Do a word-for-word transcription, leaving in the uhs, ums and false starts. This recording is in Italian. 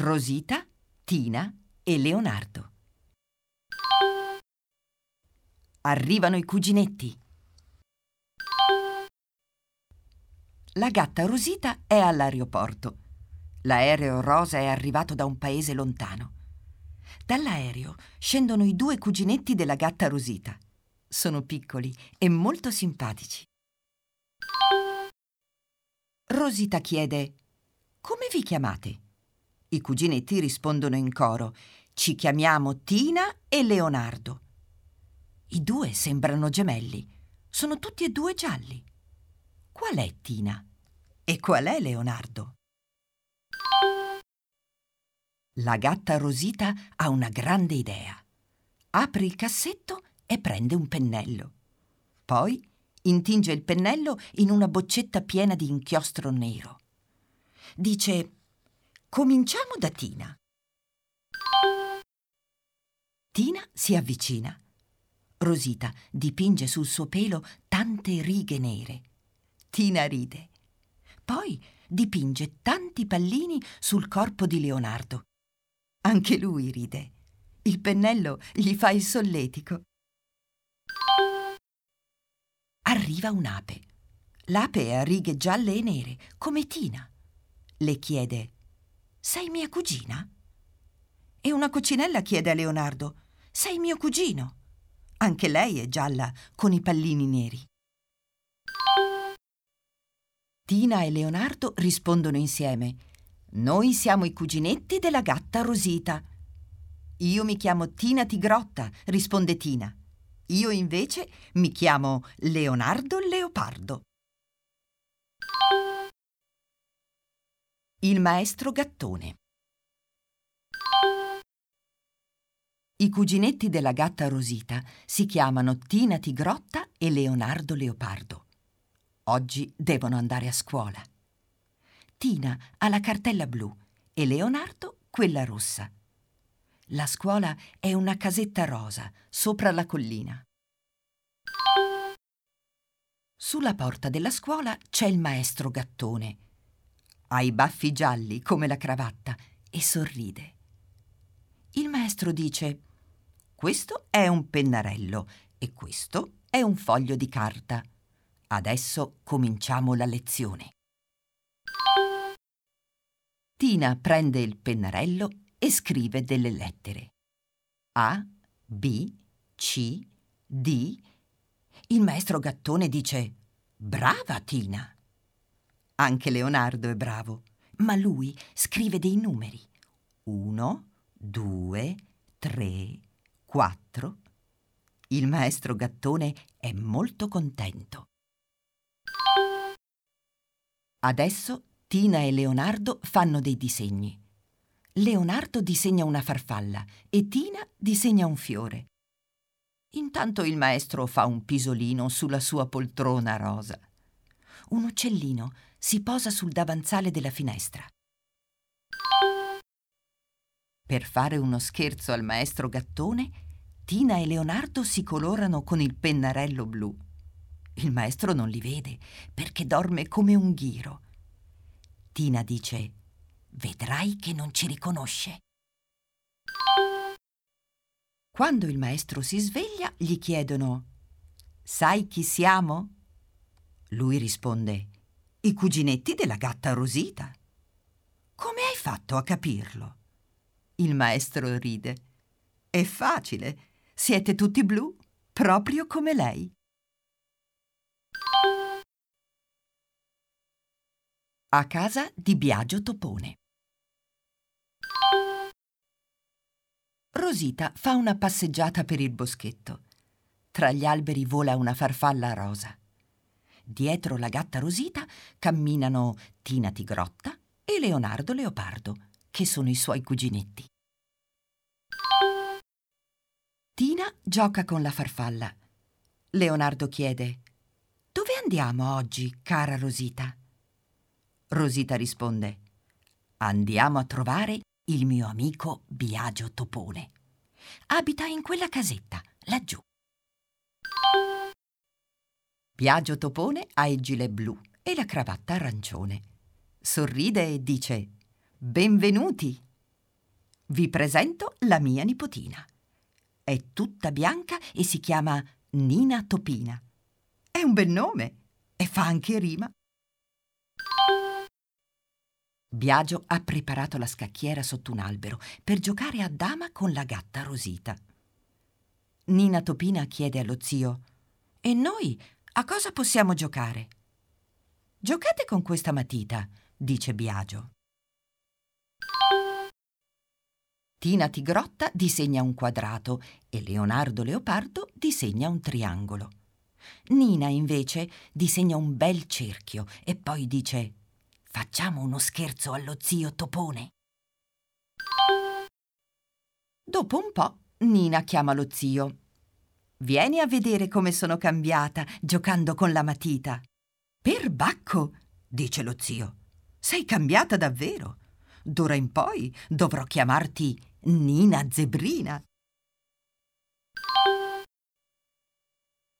Rosita, Tina e Leonardo. Arrivano i cuginetti. La gatta Rosita è all'aeroporto. L'aereo rosa è arrivato da un paese lontano. Dall'aereo scendono i due cuginetti della gatta Rosita. Sono piccoli e molto simpatici. Rosita chiede: «Come vi chiamate?» I cuginetti rispondono in coro: «Ci chiamiamo Tina e Leonardo». I due sembrano gemelli. Sono tutti e due gialli. Qual è Tina? E qual è Leonardo? La gatta Rosita ha una grande idea. Apre il cassetto e prende un pennello. Poi intinge il pennello in una boccetta piena di inchiostro nero. Dice: «Cominciamo da Tina». Tina si avvicina. Rosita dipinge sul suo pelo tante righe nere. Tina ride. Poi dipinge tanti pallini sul corpo di Leonardo. Anche lui ride. Il pennello gli fa il solletico. Arriva un'ape. L'ape è a righe gialle e nere, come Tina. Le chiede: «Sei mia cugina?» E una coccinella chiede a Leonardo: «Sei mio cugino?» Anche lei è gialla, con i pallini neri. Tina e Leonardo rispondono insieme: «Noi siamo i cuginetti della gatta Rosita». «Io mi chiamo Tina Tigrotta», risponde Tina. «Io invece mi chiamo Leonardo Leopardo». Il maestro gattone. I cuginetti della gatta Rosita si chiamano Tina Tigrotta e Leonardo Leopardo. Oggi devono andare a scuola. Tina ha la cartella blu e Leonardo quella rossa. La scuola è una casetta rosa sopra la collina. Sulla porta della scuola c'è il maestro gattone. Ha i baffi gialli come la cravatta e sorride. Il maestro dice: «Questo è un pennarello e questo è un foglio di carta. Adesso cominciamo la lezione». Tina prende il pennarello e scrive delle lettere. A, B, C, D. Il maestro gattone dice: «Brava Tina!» Anche Leonardo è bravo, ma lui scrive dei numeri. Uno, due, tre, quattro. Il maestro gattone è molto contento. Adesso Tina e Leonardo fanno dei disegni. Leonardo disegna una farfalla e Tina disegna un fiore. Intanto il maestro fa un pisolino sulla sua poltrona rosa. Un uccellino si posa sul davanzale della finestra. Per fare uno scherzo al maestro gattone, Tina e Leonardo si colorano con il pennarello blu. Il maestro non li vede perché dorme come un ghiro. Tina dice: «Vedrai che non ci riconosce». Quando il maestro si sveglia, gli chiedono: «Sai chi siamo?» Lui risponde: «I cuginetti della gatta Rosita». «Come hai fatto a capirlo?» Il maestro ride. «È facile, siete tutti blu, proprio come lei». A casa di Biagio Topone. Rosita fa una passeggiata per il boschetto. Tra gli alberi vola una farfalla rosa. Dietro la gatta Rosita camminano Tina Tigrotta e Leonardo Leopardo, che sono i suoi cuginetti. Tina gioca con la farfalla. Leonardo chiede: «Dove andiamo oggi, cara Rosita?» Rosita risponde: «Andiamo a trovare il mio amico Biagio Topone. Abita in quella casetta, laggiù». Biagio Topone ha il gilet blu e la cravatta arancione. Sorride e dice: «Benvenuti!» Vi presento la mia nipotina. È tutta bianca e si chiama Nina Topina. È un bel nome e fa anche rima. Biagio ha preparato la scacchiera sotto un albero per giocare a dama con la gatta Rosita. Nina Topina chiede allo zio: «E noi a cosa possiamo giocare?» «Giocate con questa matita», dice Biagio. Tina Tigrotta disegna un quadrato e Leonardo Leopardo disegna un triangolo. Nina, invece, disegna un bel cerchio e poi dice: «Facciamo uno scherzo allo zio Topone». Dopo un po', Nina chiama lo zio. «Vieni a vedere come sono cambiata giocando con la matita». «Perbacco», dice lo zio, «sei cambiata davvero. D'ora in poi dovrò chiamarti Nina Zebrina».